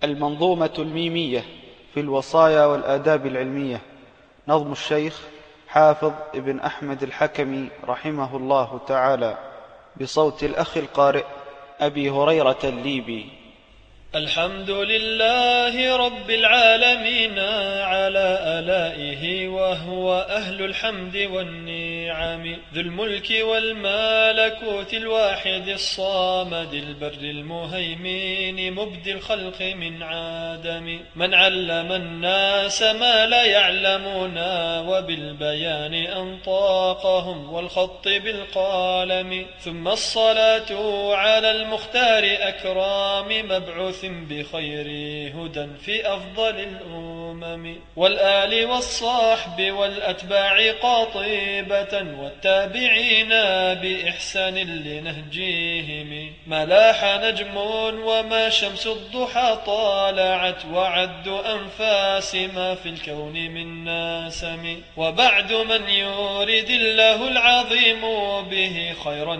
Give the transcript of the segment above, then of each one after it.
المنظومة الميمية في الوصايا والآداب العلمية، نظم الشيخ حافظ ابن أحمد الحكمي رحمه الله تعالى، بصوت الأخ القارئ أبي هريرة الليبي. الحمد لله رب العالمين على آلائه، وهو أهل الحمد والنعم، ذو الملك والملكوت الواحد الصامد البر المهيمن، مبدي الخلق من عدم، من علم الناس ما لا يعلمون، وبالبيان أنطاقهم والخط بالقلم. ثم الصلاة على المختار أكرام، مبعوث بخير هدى في أفضل الأمم، والآل والصحب والأتباع قاطبة، والتابعين بإحسان لنهجهم. ما لاح نجم وما شمس الضحى طالعت، وعد أنفاس ما في الكون من ناسم. وبعد، من يريد الله العظيم به خيرا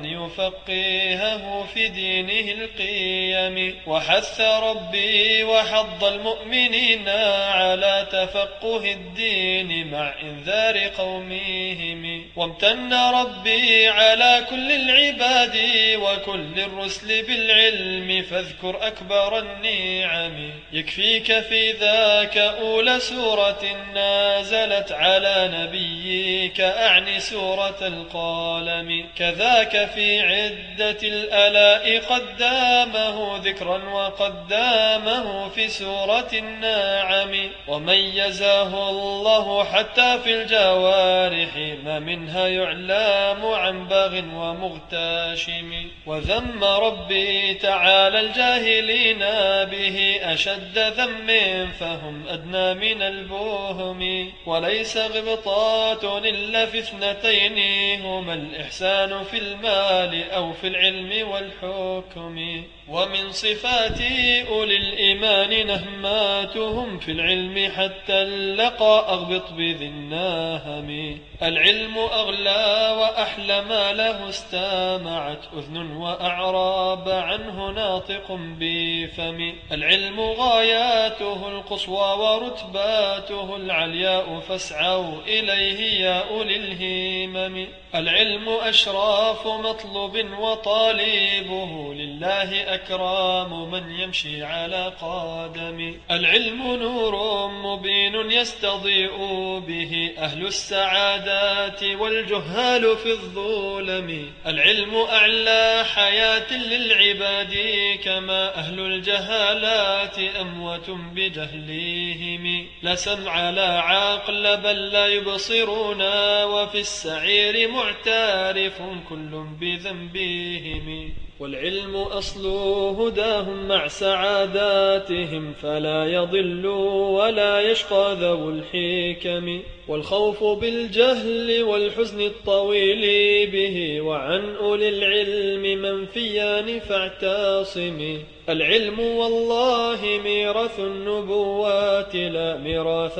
يفقهه في دينه القيم، وحث ربي وحض المؤمنين على تفقه الدين مع إنذار قومهم. وامتن ربي على كل العباد وكل الرسل بالعلم، فاذكر أكبر النعم. يكفيك في ذاك أولى سورة نازلت على نبيك، أعني سورة القلم. كذاك في عدة الآلاء قدامه ذكرا، وقدامه في سورة النعم. وميزه الله حتى في الجوارح، ما منها يعلم عن باغ ومغتاشم. وذم ربي تعالى الجاهلين به أشد ذم، فهم أدنى من البهم. وليس غبطات إلا في اثنتين، هما الإحسان في المال أو في العلم والحكم. ومن صفات أولي الإيمان نهماتهم في العلم، حتى اللقى أغبط بذي الناهم. العلم أغلى وأحلى ما له استمعت أذن، وأعراب عنه ناطق بفم. العلم غاياته القصوى ورتباته العلياء، فاسعوا إليه يا أولي الهمم. العلم أشراف مطلوب وطالبه لله أكرام، من يمشي على قدم. العلم نور مبين يستضيء به أهل السعادات والجهال في الظلم. العلم أعلى حياة للعباد، كما أهل الجهالات أموات بجهلهم. لا سمع لا عقل بل لا يبصرون، وفي السعير معترف كل بذنبهم. والعلم أصل هداهم مع سعاداتهم، فلا يضل ولا يشقى ذو الحكم. والخوف بالجهل والحزن الطويل به، وعن أولي العلم منفيان فاعتصم. العلم والله ميراث النبوات، لا ميراث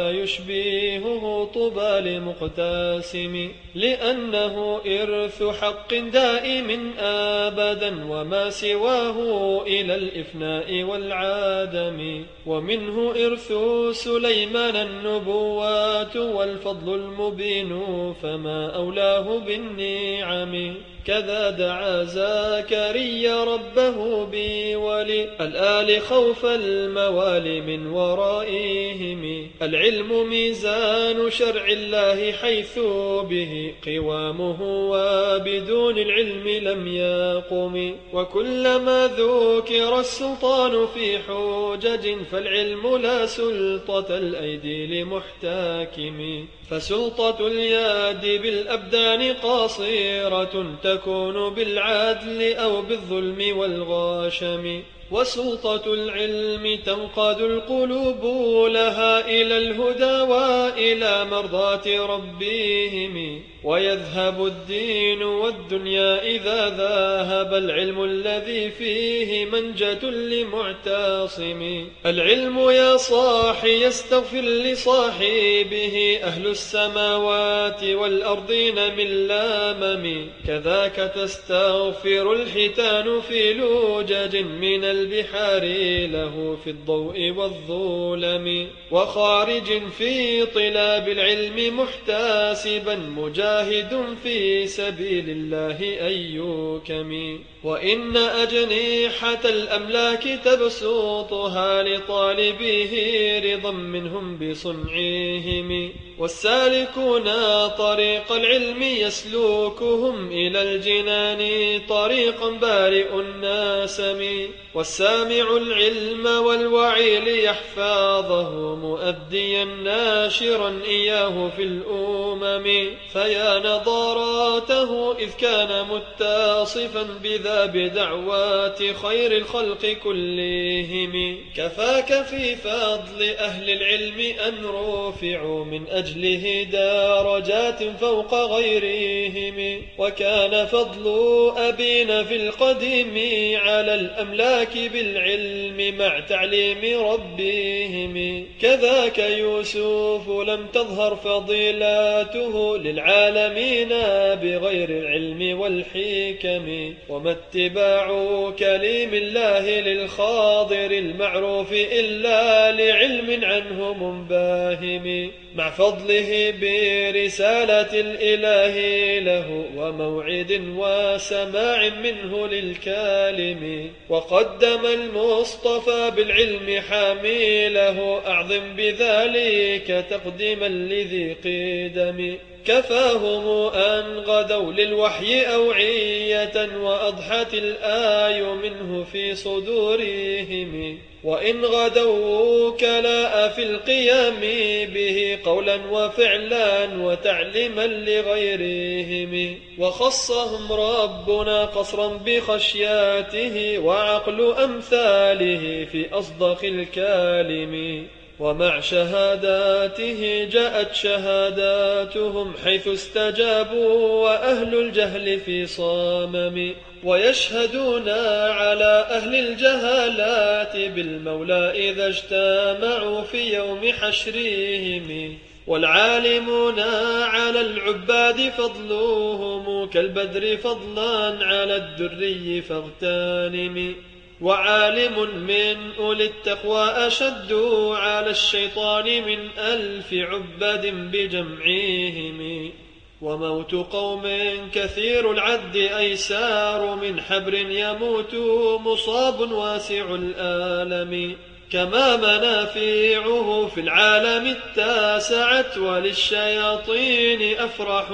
يشبهه طوبى لمقتسم. لأنه إرث حق دائم أبدا، وما سواه إلى الإفناء والعدم. ومنه إرث سليمان النبوات والفضل المبين، فما أولاه بالنعم. كذا دعا زكريا ربه بولي الآل خوف الموالي من ورائهم. العلم ميزان شرع الله، حيث به قوامه وبدون العلم لم يقم. وكلما ذكر السلطان في حجج، فالعلم لا سلطة الأيدي لمحتاكم. فسلطة اليد بالأبدان قاصرة، تكون بالعدل أو بالظلم والغاشم. وسلطة العلم تنقاد القلوب لها إلى الهدى وإلى مرضاة ربهم. ويذهب الدين والدنيا إذا ذهب العلم الذي فيه منجة لمعتصم. العلم يا صاحي يستغفر لصاحبه أهل السماوات والأرضين من لامم، كذاك تستغفر الحيتان في لوجج من البحار له في الضوء والظلم. وخارج في طلاب العلم محتسبا مجاهد في سبيل الله أيكم. وإن أجنحة الأملاك تبسطها لطالبه رضا منهم بصنعهم. والسالكون طريق العلم يسلوكهم إلى الجنان طريقا بارئ الناسم. والسامع العلم والوعي ليحفظه مؤديا ناشرا إياه في الأمم. فيا نضاراته إذ كان متصفا بذا بدعوات خير الخلق كلهم. كفاك في فضل أهل العلم أن رفعوا من أجله درجات فوق غيرهم. وكان فضل أبينا في القديم على الأملاك بالعلم مع تعليم ربهم. كذاك يوسف لم تظهر فضيلته للعالمين بغير العلم والحكم. وما اتباع كليم الله للخاضر المعروف إلا لعلم عنه منباهم. مع فضله برسالة الإله له وموعد وسماع منه للكالم. وقدم المصطفى بالعلم حامله أعظم بذلك تقديما لذي قدم. كفاهم أن غدوا للوحي أوعية وأضحت الآي منه في صدورهم. وإن غدوا كلاء في القيام به قولا وفعلا وتعليما لغيرهم. وخصهم ربنا قصرا بخشياته وعقل أمثاله في أصدق الكالم. ومع شهاداته جاءت شهاداتهم حيث استجابوا وأهل الجهل في صمم. ويشهدون على أهل الجهالات بالمولى إذا اجتمعوا في يوم حشرهم. والعالمون على العباد فضلهم كالبدر فضلا على الدري فاغتنم. وعالم من أولي التقوى أشد على الشيطان من 1000 عباد بجمعهم. وموت قوم كثير العد أيسار من حبر يموت مصاب واسع الآلم. كما منافعه في العالم اتسعت وللشياطين أفرح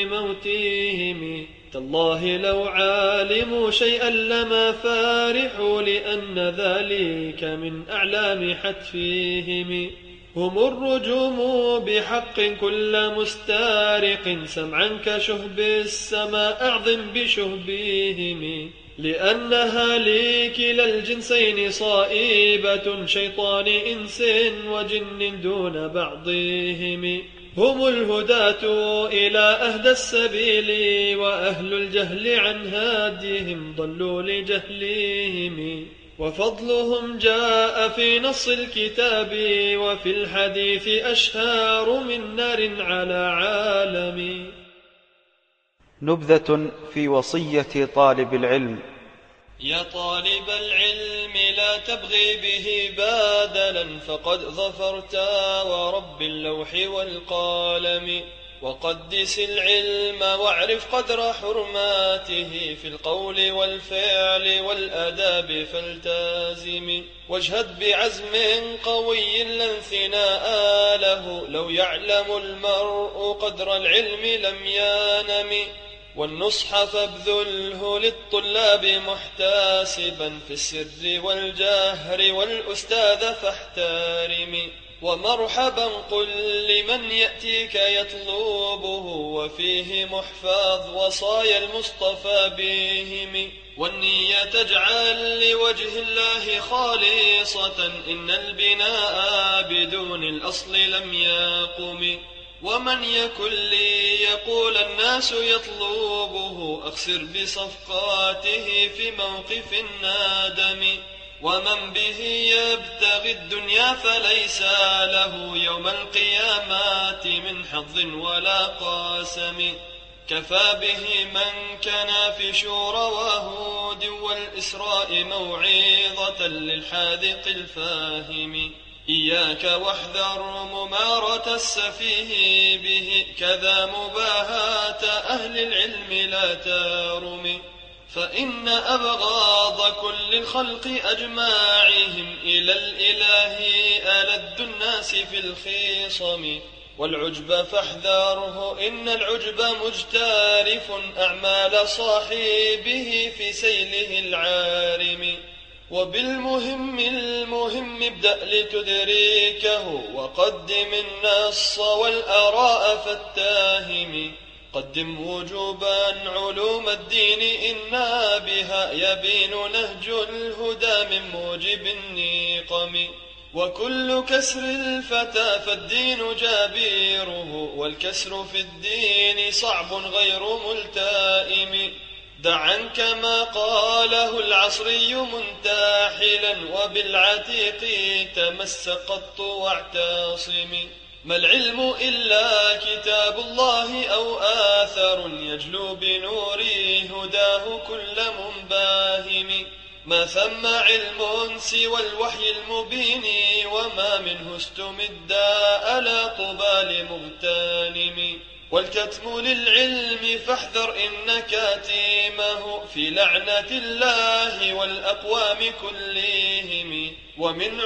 بموتهم. تالله لو علموا شيئا لما فارحوا لأن ذلك من أعلام حتفهم. هم الرجوم بحق كل مستارق سمعا كشهب السماء أعظم بشهبهم. لأنها لكلا الجنسين صائبة شيطان إنس وجن دون بعضهم. هم الهداة إلى أهدى السبيل وأهل الجهل عن هاديهم ضلوا لجهلهم. وفضلهم جاء في نص الكتاب وفي الحديث أشهار من نار على عالم. نبذة في وصية طالب العلم. يا طالب العلم لا تبغي به بادلا فقد ظفرت ورب اللوح والقلم. وقدس العلم واعرف قدر حرماته في القول والفعل والآداب فالتازم. واجهد بعزم قوي لا انثناء له لو يعلم المرء قدر العلم لم ينم. والنصح فابذله للطلاب محتسبا في السر والجهر والأستاذ فاحترم. ومرحبا قل لمن يأتيك يطلبه وفيه محفظ وصايا المصطفى بهم. والنية تجعل لوجه الله خالصة إن البناء بدون الأصل لم يقم. ومن يكن لي يقول الناس يطلبه أخسر بصفقاته في موقف النادم. ومن به يبتغي الدنيا فليس له يوم القيامات من حظ ولا قاسم. كفى به من كان في شورى وهود والإسراء موعظة للحاذق الفاهم. إياك واحذر ممارة السفيه به كذا مباهاة أهل العلم لا تارم. فإن أبغاض كل الخلق أجماعهم إلى الإله ألد الناس في الخصم. والعجب فاحذره إن العجب مجتارف أعمال صاحبه في سيله العارم. وبالمهم ابدأ لتدركه وقدم النص والآراء فاتهم. قدم وجوبا علوم الدين إنا بها يبين نهج الهدى من موجب النقم. وكل كسر الفتى فالدين جابيره والكسر في الدين صعب غير ملتائم. دع عنك ما قاله العصري منتحلا وبالعتيق تمسك واعتصم. ما العلم إلا كتاب الله أو آثر يجلو بنور هداه كل منباهم. ما ثم علم سوى الوحي المبين وما منه استمد ألا طبى لمغتنم. والكتم للعلم فاحذر إن كاتمه في لعنة الله والأقوام كلهم. ومن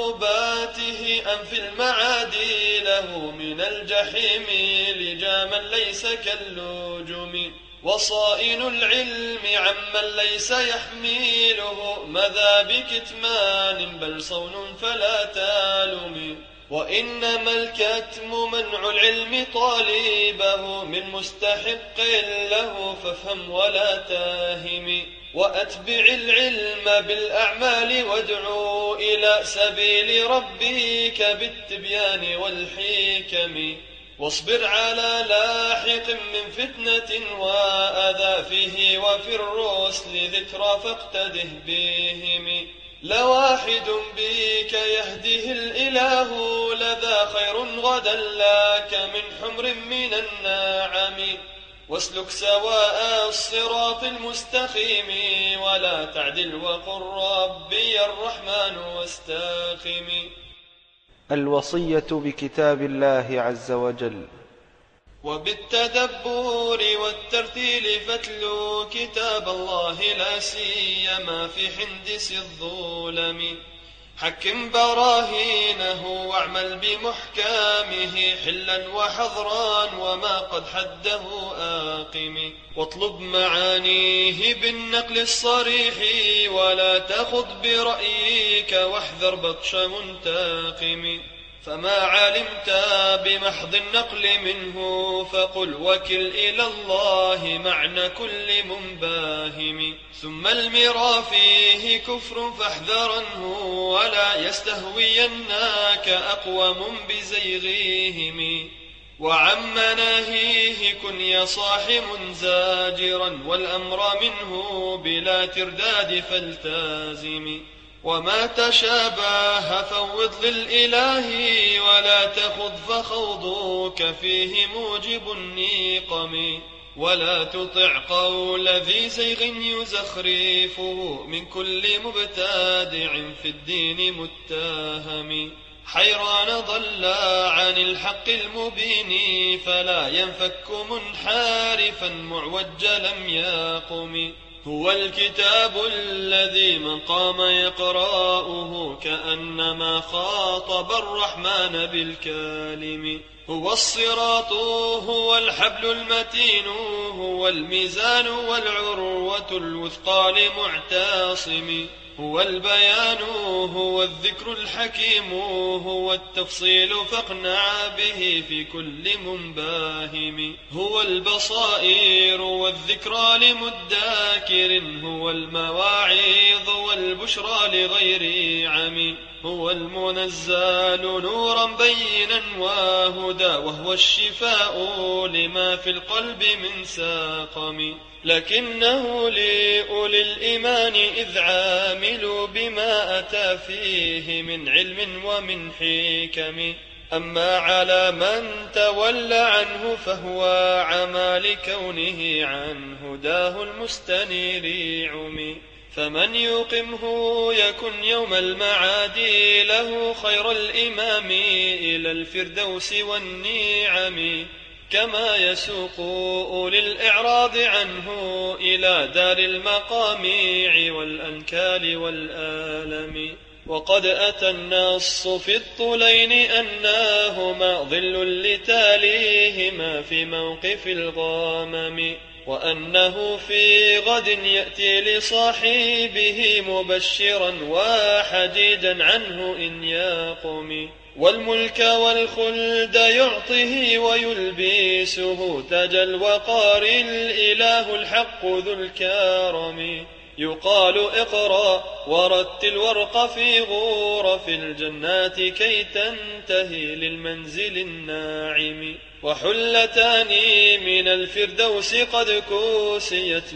عقوباته أنف المعادي له من الجحيم لجاما ليس كاللجم. وصائن العلم عمن ليس يحمله مذا بكتمان بل صون فلا تالم. وإنما الكتم منع العلم طالبه من مستحق له فافهم ولا تاهم. وأتبع العلم بالأعمال وادعو إلى سبيل ربك بالتبيان والحكم. واصبر على لاحق من فتنة وأذى فيه وفي الرسل ذكرى فاقتده بهم. لواحد بك يهده الإله لذا خير غدا لك من حمر من النعم. واسلك سواء الصراط المستقيم ولا تعدل وقل ربي الرحمن واستقم. الوصية بكتاب الله عز وجل. وبالتدبر والترتيل فاتلو كتاب الله لا سيما في حندس الظلم. حكم براهينه واعمل بمحكامه حلا وحظرا وما قد حده آقم. واطلب معانيه بالنقل الصريح ولا تخض برأيك واحذر بطش منتقم. فما علمت بمحض النقل منه فقل وكل إلى الله معنى كل منباهم. ثم المرى فيه كفر فاحذرنه ولا يستهوينك أقوم بزيغيهم. وعن مناهيه كن يا صاح منزاجرا والأمر منه بلا ترداد فالتازم. وما تشابه فوض للإله ولا تخض فخوضك فيه موجب النقم. ولا تطع قول ذي زيغ يزخرفه من كل مبتدع في الدين متهم. حيران ضل عن الحق المبين فلا ينفك منحارفا معوج لم يقم. هو الكتاب الذي من قام يقرأه كأنما خاطب الرحمن بالكلم. هو الصراط هو الحبل المتين هو الميزان والعروة الوثقى لمعتصم. هو البيان هو الذكر الحكيم هو التفصيل فاقنع به في كل منباهم. هو البصائر والذكرى لمداكر هو المواعظ والبشرى لغير عمي. هو المنزل نورا بينا وهدى، وهو الشفاء لما في القلب من ساقم. لكنه لأولي الإيمان إذ عاملوا بما أتى فيه من علم ومن حكم. أما على من تولى عنه فهو عمى لكونه عن هداه المستنير عمي. فمن يقمه يكن يوم المعاد له خير الإمام إلى الفردوس والنعم. كما يسوق أولي الإعراض عنه إلى دار المقاميع والأنكال والآلم. وقد أتى النص في الطولين أنهما ظل لتاليهما في موقف الغامم، وأنه في غد يأتي لصاحبه مبشرا وحديدا عنه إن يقم. والملك والخلد يعطيه ويلبسه تاج الوقار الإله الحق ذو الكرم. يقال اقرأ ورتل وارق في غرف الجنات كي تنتهي للمنزل الناعم. وحلتان من الفردوس قد كوسيت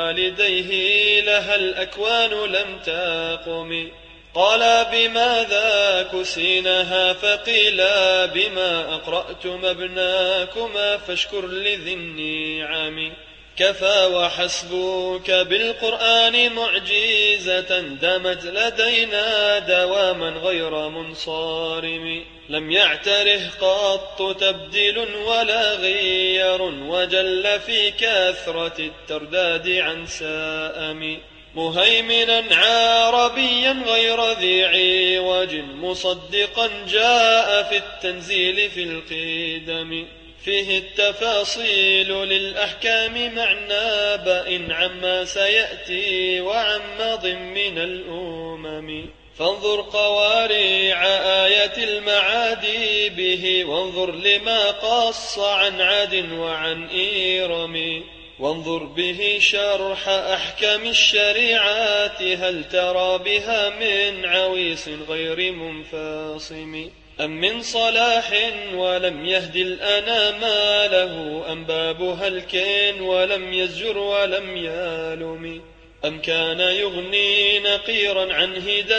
لوالديه لها الأكوان لم تقم. قال بماذا كسينها؟ فقيل بما أقرأتم ابناكما فاشكر لذي النعم. كفى وحسبك بالقرآن معجزة دامت لدينا دواما غير منصارم. لم يعتره قط تبديل ولا غير، وجل في كثرة الترداد عن سائم. مهيمنا عربيا غير ذي عوج، مصدقا جاء في التنزيل في القدم. فيه التفاصيل للأحكام معنى بإن عما سيأتي وعما ضمن الأمم. فانظر قوارع آية المعاد به، وانظر لما قص عن عاد وعن إيرم. وانظر به شرح أحكام الشريعات، هل ترى بها من عويص غير منفصم؟ أم من صلاح ولم يهد الأنام له، أم باب هلك ولم يزجر ولم يلم؟ أم كان يغني نقيرا عن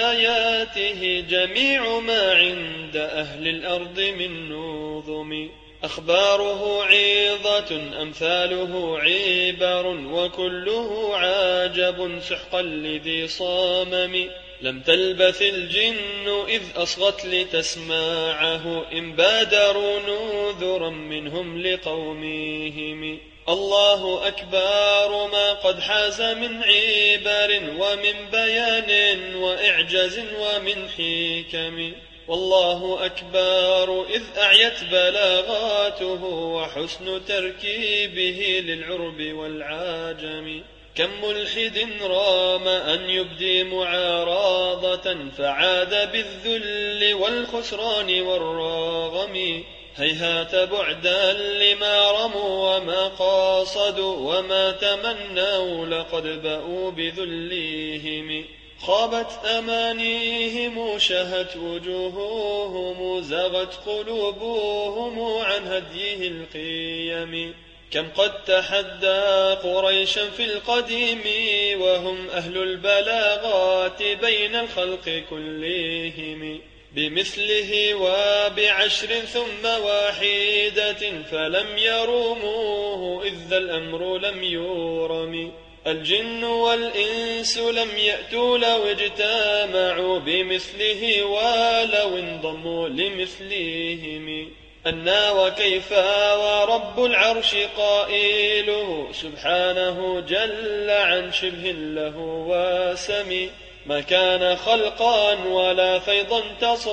هداياته جميع ما عند أهل الأرض من نظم؟ أخباره عظة أمثاله عبر، وكله عجب سحقا لذي صامم. لم تلبث الجن إذ أصغت لتسماعه، إن بادروا نذرا منهم لقومهم. الله أكبر ما قد حاز من عبر ومن بيان وإعجاز ومن حكم. والله أكبر إذ أعيت بلاغاته وحسن تركيبه للعرب والعاجم. كم ملحد رام أن يبدي معارضة فعاد بالذل والخسران والراغم. هيهات بعدا لما رموا وما قاصدوا وما تمنوا، لقد بأوا بذلهم. خابت أمانيهم شهت وجوههم، زغت قلوبهم عن هديه القيم. كم قد تحدى قريشا في القديم، وهم أهل البلاغات بين الخلق كلهم. بمثله وبعشر ثم واحدة، فلم يروموه إذ ذا الأمر لم يورم. الجن والإنس لم يأتوا لو اجتمعوا بمثله ولو انضموا لمثلهم. أنا وكيف ورب العرش قائله سبحانه جل عن شبه له وسمي. ما كان خلقا ولا فيضا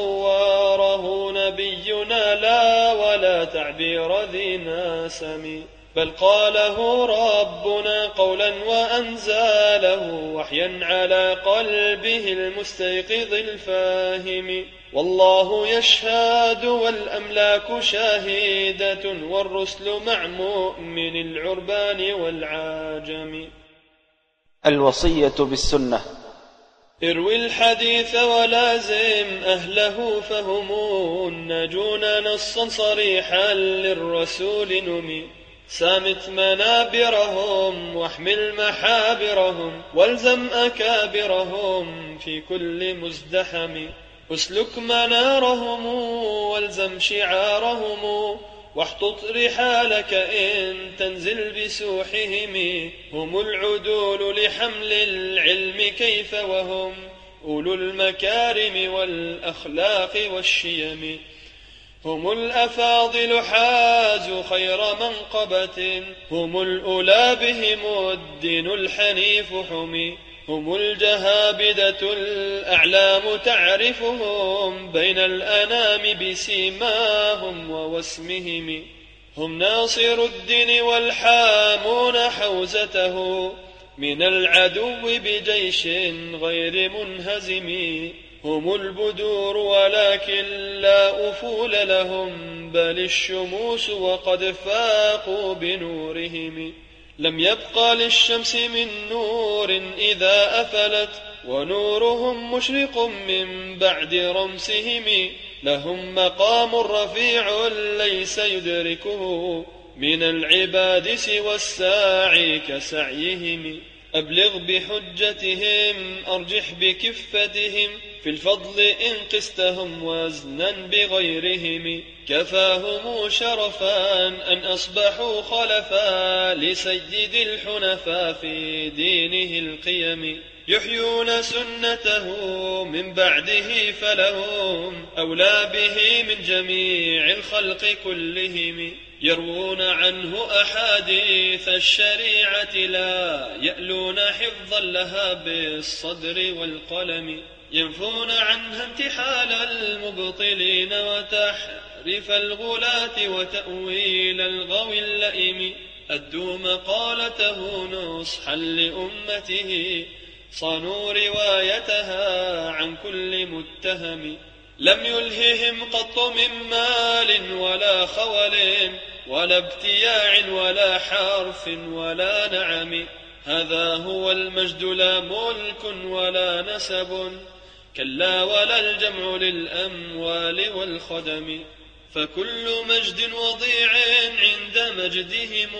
تصوره نبينا، لا ولا تعبير ذي ناسم. بل قاله ربنا قولا وأنزاله وحيا على قلبه المستيقظ الفاهم. والله يشهد والأملاك شاهدة، والرسل مع مؤمن العربان والعاجم. الوصية بالسنة. اروي الحديث ولازم أهله فهم الناجون نصا صريحا للرسول نمي. سامت منابرهم واحمل محابرهم والزم أكابرهم في كل مزدحم. اسلك منارهم والزم شعارهم واحطط رحالك إن تنزل بسوحهم. هم العدول لحمل العلم كيف وهم أولو المكارم والأخلاق والشيم. هم الأفاضل حازوا خير منقبة هم الأولى بهم الدين الحنيف حمي. هم الجهابدة الأعلام تعرفهم بين الأنام بسيماهم ووسمهم. هم ناصر الدين والحامون حوزته من العدو بجيش غير منهزم. هم البدور ولكن لا أفول لهم بل الشموس وقد فاقوا بنورهم. لم يبق للشمس من نور إذا أفلت ونورهم مشرق من بعد رمسهم. لهم مقام رفيع ليس يدركه من العباد سوى الساعي كسعيهم. أبلغ بحجتهم أرجح بكفتهم في الفضل إن قستهم وزنا بغيرهم. كفاهم شرفا أن أصبحوا خلفا لسيد الحنفاء في دينه القيم. يحيون سنته من بعده فلهم أولى به من جميع الخلق كلهم. يروون عنه أحاديث الشريعة لا يألون حفظا لها بالصدر والقلم. ينفون عنها انتحال المبطلين وتحريف الغلاة وتأويل الغوي اللئيم. أدوا مقالته نصحا لأمته صانوا روايتها عن كل متهم. لم يلههم قط من مال ولا خول ولا ابتياع ولا حرف ولا نعم. هذا هو المجد لا ملك ولا نسب كلا ولا الجمع للأموال والخدم. فكل مجد وضيع عند مجدهم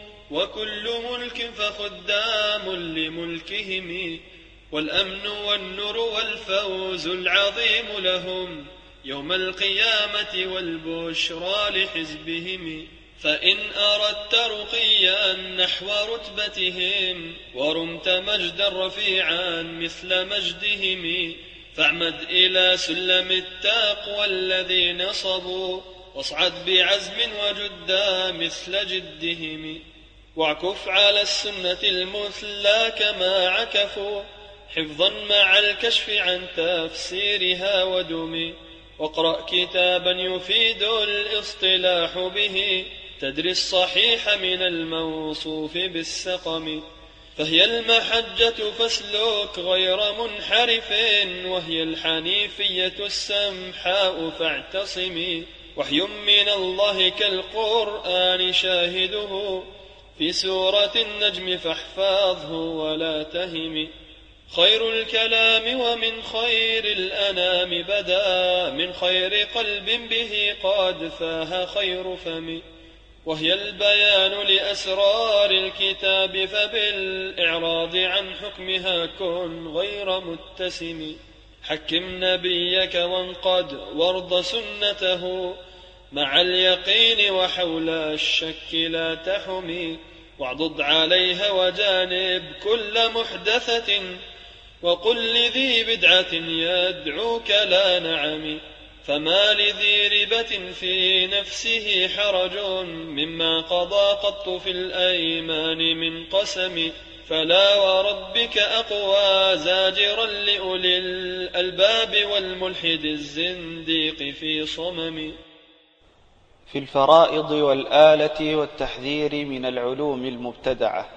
وكل ملك فخدام لملكهم. والأمن والنور والفوز العظيم لهم يوم القيامة والبشرى لحزبهم. فإن أردت رقيا نحو رتبتهم ورمت مجدا رفيعا مثل مجدهم فاعمد إلى سلم التقوى الذي نصبوا واصعد بعزم وجدا مثل جدهم. واعكف على السنة المثلى كما عكفوا حفظا مع الكشف عن تفسيرها ودم. واقرأ كتابا يفيد الاصطلاح به تدري الصحيح من الموصوف بالسقم. فهي المحجة فاسلك غير منحرف وهي الحنيفية السمحاء فاعتصمي. وحي من الله كالقرآن شاهده في سورة النجم فاحفظه ولا تهم. خير الكلام ومن خير الأنام بدا من خير قلب به قد فاه خير فم. وهي البيان لأسرار الكتاب فبالإعراض عن حكمها كن غير متسم. حكم نبيك وانقد وارض سنته مع اليقين وحول الشك لا تحمي. واعضد عليها وجانب كل محدثة وقل لذي بدعة يدعوك لا نعم. فما لذي ربة في نفسه حرج مما قضى قط في الأيمان من قسم. فلا وربك أقوى زاجرا لأولي الألباب والملحد الزنديق في صمم. في الفرائض والآلة والتحذير من العلوم المبتدعة.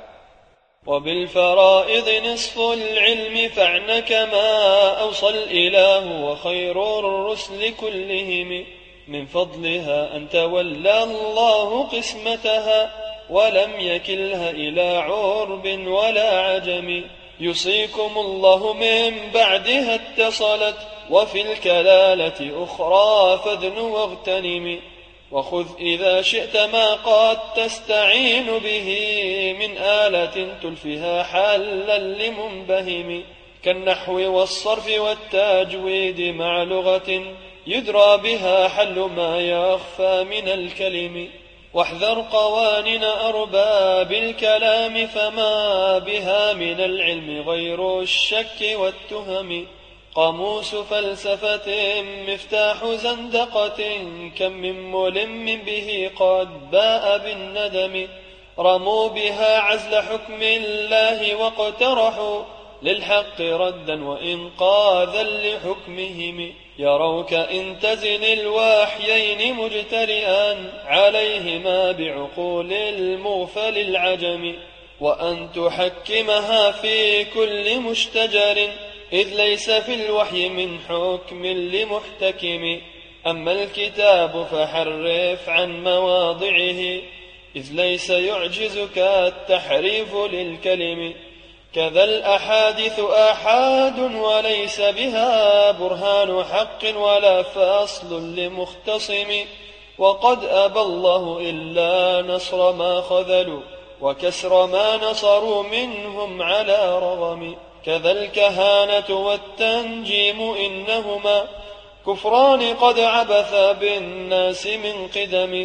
وبالفرائض نصف العلم فاعن كما أوصى الإله وخير الرسل كلهم. من فضلها أن تولى الله قسمتها ولم يكلها إلى عرب ولا عجم. يوصيكم الله من بعدها اتصلت، وفي الكلالة أخرى فاذن واغتنم. وخذ إذا شئت ما قد تستعين به من آلة تلفها حلا لمنبهم، كالنحو والصرف والتجويد مع لغة يدرى بها حل ما يخفى من الكلم. واحذر قوانين أرباب الكلام، فما بها من العلم غير الشك والتهم. قاموس فلسفة مفتاح زندقة، كم من ملم به قد باء بالندم. رموا بها عزل حكم الله واقترحوا للحق ردا وإنقاذا لحكمهم. يروك إن تزن الوحيين مجترئا عليهما بعقول المغفل العجم، وأن تحكمها في كل مشتجر، إذ ليس في الوحي من حكم لمحتكم. أما الكتاب فحرف عن مواضعه، إذ ليس يعجزك التحريف للكلم. كذا الأحاديث آحاد وليس بها برهان حق ولا فصل لمختصم. وقد أبى الله إلا نصر ما خذلوا وكسر ما نصروا منهم على رغم. كذا الكهانة والتنجيم إنهما كفران قد عبث بالناس من قدم.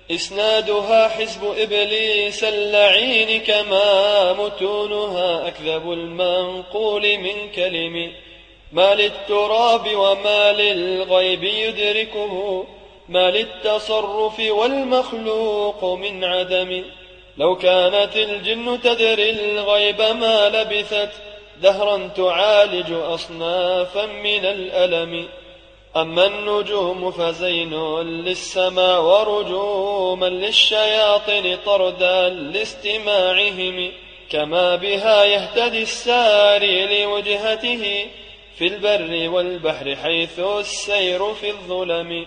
إسنادها حزب إبليس اللعين، كما متونها أكذب المنقول من كلم. ما للتراب وما للغيب يدركه، ما للتصرف والمخلوق من عدم. لو كانت الجن تدري الغيب ما لبثت دهرا تعالج أصنافا من الألم. أما النجوم فزين للسماء ورجوما للشياطين طردا لاستماعهم، كما بها يهتدي الساري لوجهته في البر والبحر حيث السير في الظلم.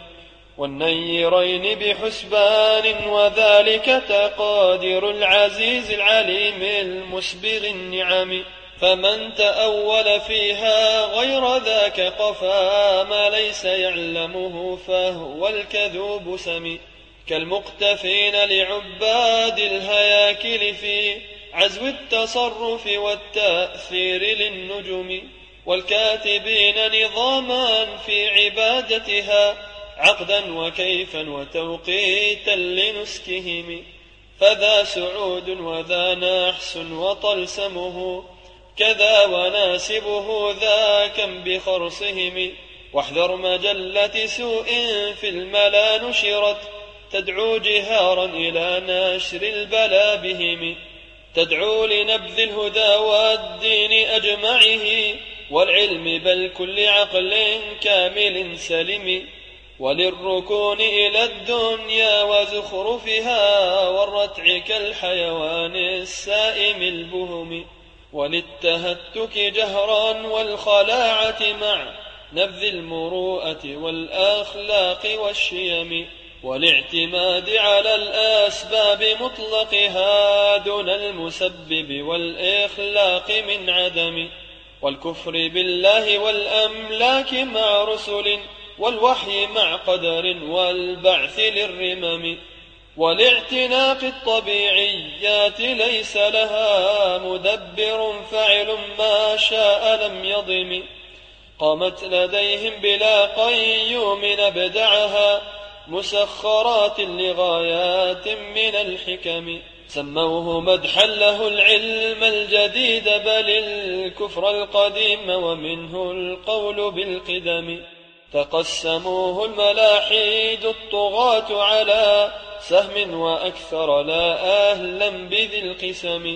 والنيرين بحسبان وذلك تقادير العزيز العليم المسبغ النعم. فمن تأول فيها غير ذاك قفا ما ليس يعلمه فهو الكذوب سمي. كالمقتفين لعباد الهياكل في عزو التصرف والتأثير للنجم، والكاتبين نظاما في عبادتها عقدا وكيفا وتوقيتا لنسكهم. فذا سعود وذا نحس وطلسمه، كذا وناسبه ذاكا بخرصهم. واحذر مجلة سوء في الملا نشرت تدعو جهارا إلى نشر البلا بهم، تدعو لنبذ الهدى والدين أجمعه والعلم بل كل عقل كامل سلم، وللركون إلى الدنيا وزخرفها والرتع كالحيوان السائم البهم، وللتهتك جهرا والخلاعة مع نبذ المروءة والأخلاق والشيم، والاعتماد على الأسباب مطلقها دون المسبب والإخلاق من عدم، والكفر بالله والأملاك مع رسل والوحي مع قدر والبعث للرمم، والاعتناق الطبيعيات ليس لها مدبر فاعل ما شاء لم يضم، قامت لديهم بلا قيوم أبدعها مسخرات لغايات من الحكم، سموه مدحا له العلم الجديد بل الكفر القديم ومنه القول بالقدم، تقسموه الملاحيد الطغاة على سهم وأكثر لا أهلا بذي القسم،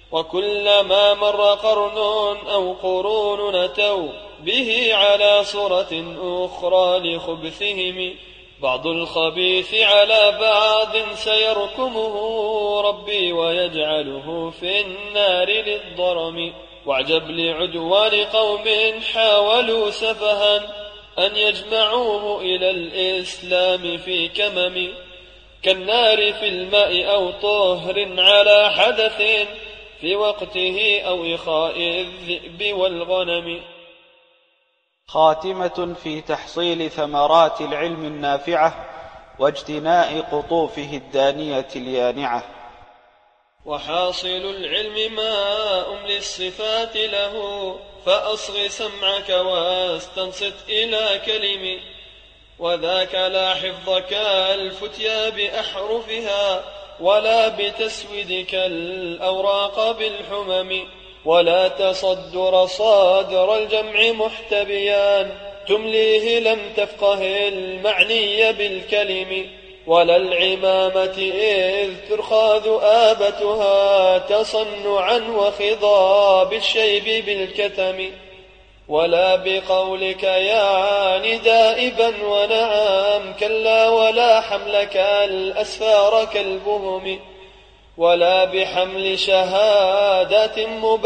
وكلما مر قرن أو قرون نتوا به على صورة أخرى لخبثهم، بعض الخبيث على بعض سيركمه ربي ويجعله في النار للضرم، واعجب لعدوان قوم حاولوا سفها أن يجمعوه إلى الإسلام في كمم، كالنار في الماء أو طهر على حدث في وقته أو إخاء الذئب والغنم. خاتمة في تحصيل ثمرات العلم النافعة واجتناء قطوفه الدانية اليانعة. وحاصل العلم ماء للصفات له، فأصغ سمعك واستنصت إلى كلم، وذاك لا حفظ كالفتيا بأحرفها، ولا بتسويدك الأوراق بالحمم، ولا تصدر صادر الجمع محتبيان، تمليه لم تفقه المعني بالكلم، ولا العمامة إذ ترخى ذؤابتها تصنعا وخضاب الشيب بالكتم، ولا بقولك يا ندائبا ونعم كلا، ولا حملك الأسفار كالبهم، ولا بحمل شهادات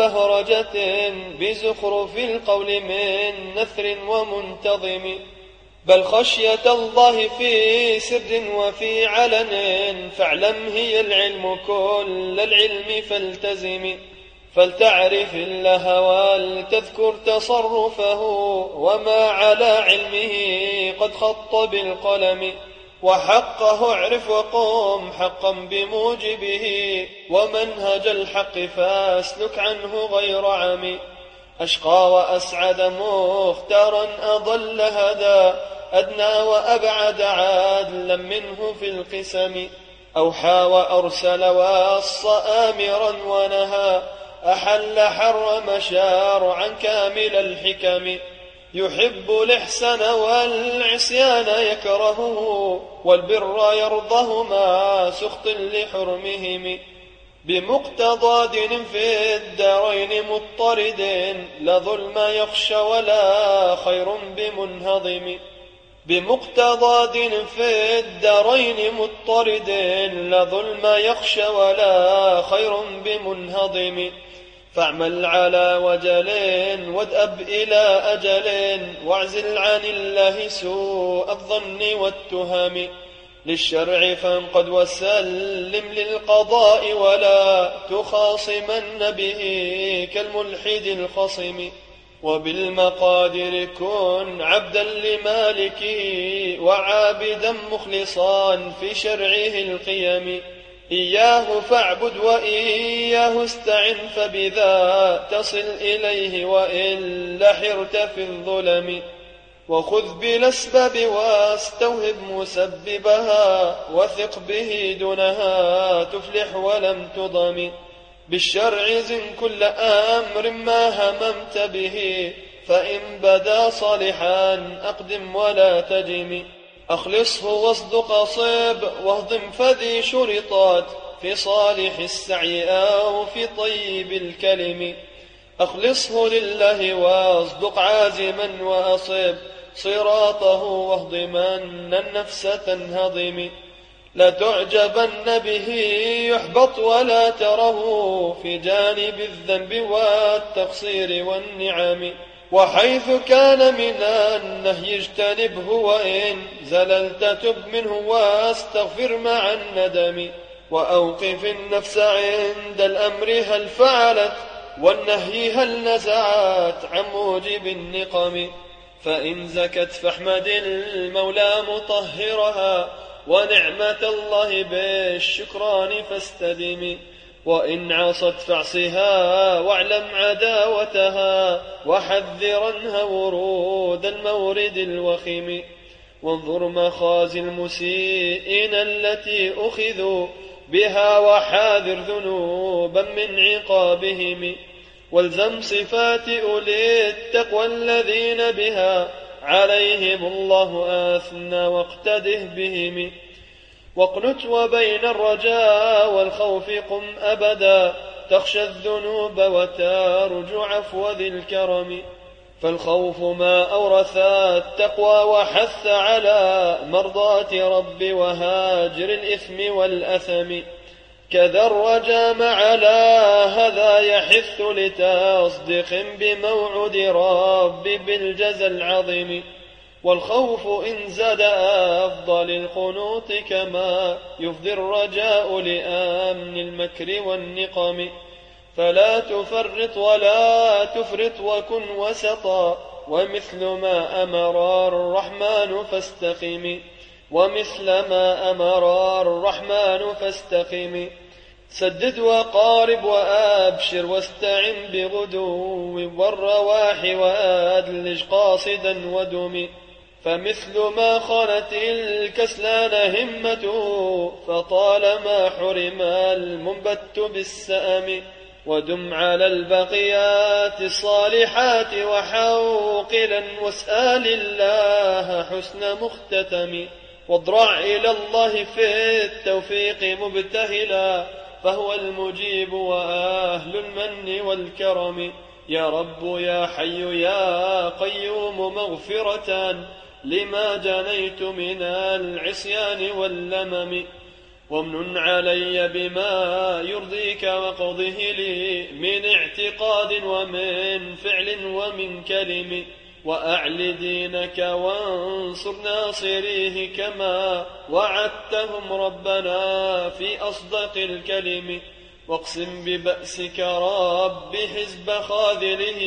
مبهرجة بزخرف القول من نثر ومنتظم، بل خشية الله في سر وفي علن، فاعلم هي العلم كل العلم فالتزم، فلتعرف الله ولتذكر تصرفه، وما على علمه قد خط بالقلم، وحقه اعرف وقم حقا بموجبه، ومنهج الحق فاسلك عنه غير عمي، أشقى وأسعد مختارا أضل هدى، أدنى وأبعد عادلا منه في القسم، أوحى وأرسل وأص آمرا ونهى، أحل حرم شارعا كامل الحكم، يحب الإحسان والعصيان يكرهه، والبر يرضه مع سخط لحرمهم، بمقتضى دين في الدارين مضطرد، لا ظلم يخشى ولا خير بمنهضم، بمقتضى دين في الدارين مضطرد، لا ظلم يخشى ولا خير بمنهضم، فاعمل على وجل وادأب إلى أجل، واعزل عن الله سوء الظن والتهم، للشرع فانقد وسلم للقضاء، ولا تخاصمن به كالملحد الخصم، وبالمقادر كن عبدا لمالكه، وعابدا مخلصا في شرعه القيم، إياه فاعبد وإياه استعن، فبذا تصل إليه وإلا حرت في الظلم، وخذ بالأسباب واستوهب مسببها، وثق به دونها تفلح ولم تضم، بالشرع زن كل أمر ما هممت به، فإن بدا صالحا أقدم ولا تجم، أخلصه واصدق صب واهضم فذي شرطات، في صالح السعي أو في طيب الكلم، أخلصه لله واصدق عازما وأصب صراطه، واهضمن النفس تنهضم، لا تعجبن به يحبط ولا تره في جانب الذنب والتقصير والنعم، وحيث كان من النهي اجتنبه، وإن زللت تب منه واستغفر مع الندم، وأوقف النفس عند الأمر هل فعلت، والنهي هل نزعت عن موجب النقم، فإن زكت فاحمد المولى مطهرها، ونعمة الله بالشكران فاستدم، وإن عصت فاعصها واعلم عداوتها، وحذرنها ورود المورد الوخم، وانظر مخازي المسيئين التي أخذوا بها، وحاذر ذنوبا من عقابهم، والزم صفات أولي التقوى الذين بها عليهم الله أثنى، واقتده بهم، واقنت وبين الرجاء والخوف قم أبدا، تخشى الذنوب وترجو عفو ذي الكرم، فالخوف ما أورث التقوى وحث على مرضاة رب وهاجر الإثم والأثم، كذا الرجا مع لا هذا يحث لتصدق بموعد رب بالجزى العظيم، والخوف إن زاد أفضل القنوط، كما يفضي الرجاء لأمن المكر والنقم، فلا تفرط ولا تفرط وكن وسطا ومثل ما أمر الرحمن فاستقم ومثل ما أمر الرحمن فاستقم سدد وقارب وأبشر واستعن بغدو والرواح وأدلج قاصدا ودم فمثل ما خانت الكسلان همته فطالما حرم المنبت بالسأم ودم على البقيات الصالحات وحوقلا واسأل الله حسن مختتم واضرع إلى الله في التوفيق مبتهلا فهو المجيب وأهل المن والكرم يا رب يا حي يا قيوم مغفرة لما جنيت من العصيان واللمم وامنن علي بما يرضيك واقضه لي من اعتقاد ومن فعل ومن كلم وأعل دينك وانصر ناصريه كما وعدتهم ربنا في أصدق الكلم واقسم ببأسك رب حزب خاذله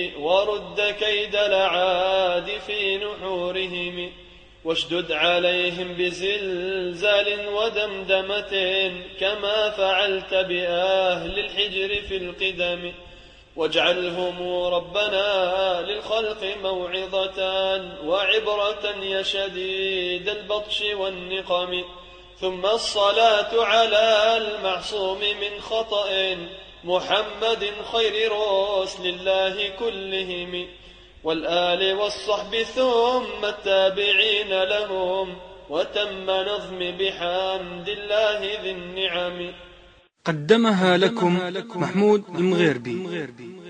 ورد كيد الأعاد في نحورهم واشدد عليهم بزلزال ودمدمة كما فعلت بأهل الحجر في القدم واجعلهم ربنا للخلق موعظة وعبرة يا شديد البطش والنقم ثم الصلاة على المعصوم من خطأ محمد خير رسل الله كلهم والآل والصحب ثم التابعين لهم وتم نظم بحمد الله ذي النعم. قدمها لكم محمود المغيربي.